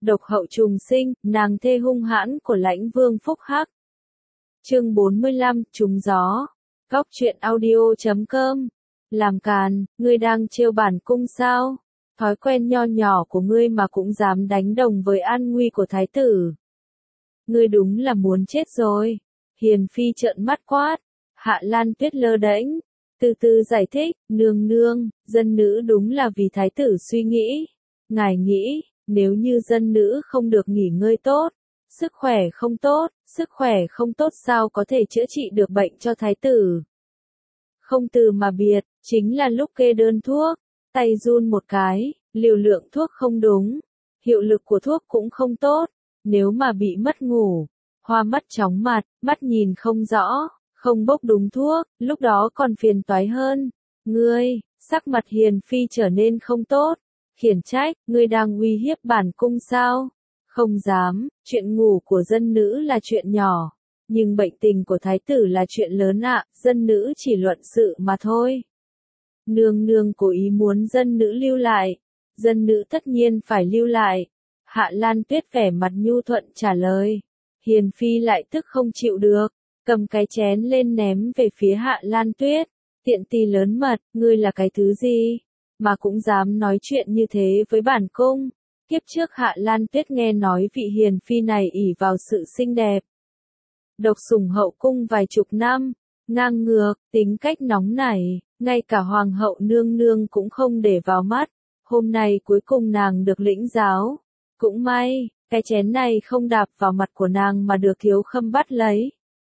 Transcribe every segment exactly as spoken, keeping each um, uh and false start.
độc hậu trùng sinh, nàng thê hung hãn của lãnh vương Phúc Hắc. Chương bốn mươi lăm, trúng gió. Góc truyện audio chấm com. Làm càn, ngươi đang trêu bản cung sao? Thói quen nho nhỏ của ngươi mà cũng dám đánh đồng với an nguy của thái tử. Ngươi đúng là muốn chết rồi. Hiền phi trợn mắt quát. Hạ Lan Tuyết lơ đễnh, từ từ giải thích, nương nương, dân nữ đúng là vì thái tử suy nghĩ. Ngài nghĩ, nếu như dân nữ không được nghỉ ngơi tốt, sức khỏe không tốt, sức khỏe không tốt sao có thể chữa trị được bệnh cho thái tử. Không từ mà biệt, chính là lúc kê đơn thuốc, tay run một cái, liều lượng thuốc không đúng, hiệu lực của thuốc cũng không tốt, nếu mà bị mất ngủ, hoa mắt chóng mặt, mắt nhìn không rõ, không bốc đúng thuốc, lúc đó còn phiền toái hơn. Ngươi, sắc mặt Hiền phi trở nên không tốt, khiển trách, ngươi đang uy hiếp bản cung sao? Không dám, chuyện ngủ của dân nữ là chuyện nhỏ, nhưng bệnh tình của thái tử là chuyện lớn ạ, dân nữ chỉ luận sự mà thôi. Nương nương cố ý muốn dân nữ lưu lại, dân nữ tất nhiên phải lưu lại. Hạ Lan Tuyết vẻ mặt nhu thuận trả lời. Hiền phi lại tức không chịu được, cầm cái chén lên ném về phía Hạ Lan Tuyết. Tiện tì lớn mật, ngươi là cái thứ gì? Mà cũng dám nói chuyện như thế với bản cung. Kiếp trước Hạ Lan Tuyết nghe nói vị hiền phi này ỷ vào sự xinh đẹp, độc sủng hậu cung vài chục năm, ngang ngược, tính cách nóng nảy, ngay cả hoàng hậu nương nương cũng không để vào mắt. Hôm nay cuối cùng nàng được lĩnh giáo. Cũng may, cái chén này không đạp vào mặt của nàng mà được Thiếu Khâm bắt lấy.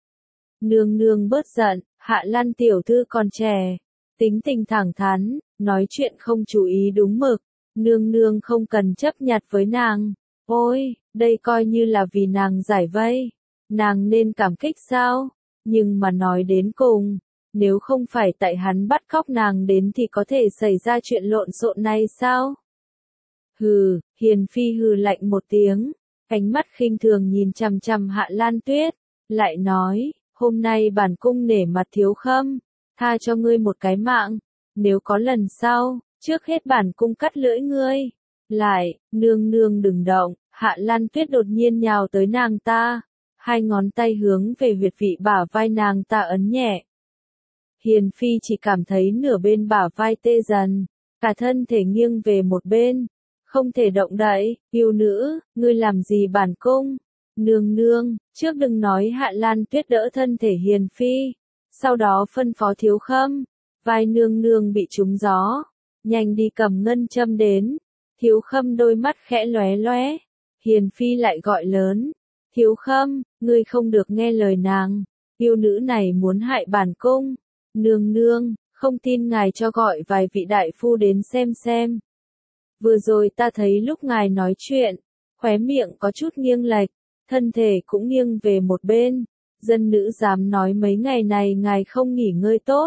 Nương nương bớt giận, Hạ Lan tiểu thư còn trẻ, tính tình thẳng thắn, nói chuyện không chú ý đúng mực. Nương nương không cần chấp nhặt với nàng. Ôi, đây coi như là vì nàng giải vây. Nàng nên cảm kích sao? Nhưng mà nói đến cùng, nếu không phải tại hắn bắt cóc nàng đến thì có thể xảy ra chuyện lộn xộn này sao? Hừ, Hiền phi hừ lạnh một tiếng, ánh mắt khinh thường nhìn chằm chằm Hạ Lan Tuyết, lại nói, hôm nay bản cung nể mặt Thiếu Khâm, tha cho ngươi một cái mạng, nếu có lần sau, trước hết bản cung cắt lưỡi ngươi. Lại, nương nương đừng động, Hạ Lan Tuyết đột nhiên nhào tới nàng ta, hai ngón tay hướng về huyệt vị bả vai nàng ta ấn nhẹ. Hiền phi chỉ cảm thấy nửa bên bả vai tê dần, cả thân thể nghiêng về một bên, không thể động đậy. Yêu nữ, ngươi làm gì bản cung? Nương nương, trước đừng nói. Hạ Lan Tuyết đỡ thân thể Hiền phi, sau đó phân phó Thiếu Khâm, vai nương nương bị trúng gió, nhanh đi cầm ngân châm đến. Thiếu Khâm đôi mắt khẽ lóe lóe, Hiền phi lại gọi lớn, Thiếu Khâm, ngươi không được nghe lời nàng, yêu nữ này muốn hại bản cung. Nương nương, không tin ngài cho gọi vài vị đại phu đến xem xem. Vừa rồi ta thấy lúc ngài nói chuyện, khóe miệng có chút nghiêng lệch, thân thể cũng nghiêng về một bên, dân nữ dám nói mấy ngày này ngài không nghỉ ngơi tốt.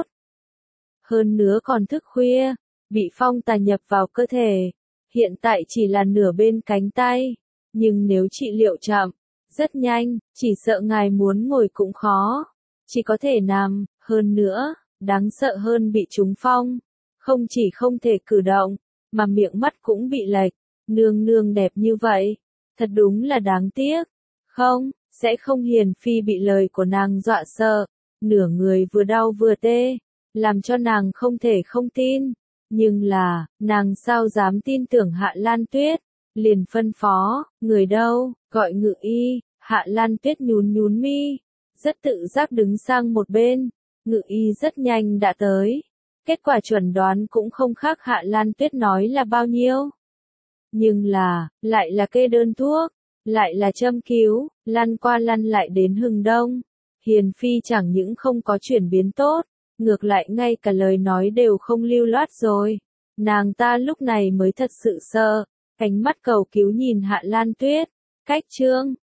Hơn nữa còn thức khuya, bị phong tà nhập vào cơ thể, hiện tại chỉ là nửa bên cánh tay, nhưng nếu trị liệu chậm, rất nhanh, chỉ sợ ngài muốn ngồi cũng khó, chỉ có thể nằm. Hơn nữa, đáng sợ hơn bị trúng phong, không chỉ không thể cử động, mà miệng mắt cũng bị lệch. Nương nương đẹp như vậy, thật đúng là đáng tiếc. Không, sẽ không. Hiền phi bị lời của nàng dọa sợ, nửa người vừa đau vừa tê, làm cho nàng không thể không tin. Nhưng là, nàng sao dám tin tưởng Hạ Lan Tuyết, liền phân phó, người đâu, gọi ngự y. Hạ Lan Tuyết nhún nhún mi, rất tự giác đứng sang một bên, ngự y rất nhanh đã tới. Kết quả chuẩn đoán cũng không khác Hạ Lan Tuyết nói là bao nhiêu. Nhưng là, lại là kê đơn thuốc, lại là châm cứu, lăn qua lăn lại đến hừng đông. Hiền phi chẳng những không có chuyển biến tốt, ngược lại ngay cả lời nói đều không lưu loát rồi. Nàng ta lúc này mới thật sự sợ, ánh mắt cầu cứu nhìn Hạ Lan Tuyết. Cách chương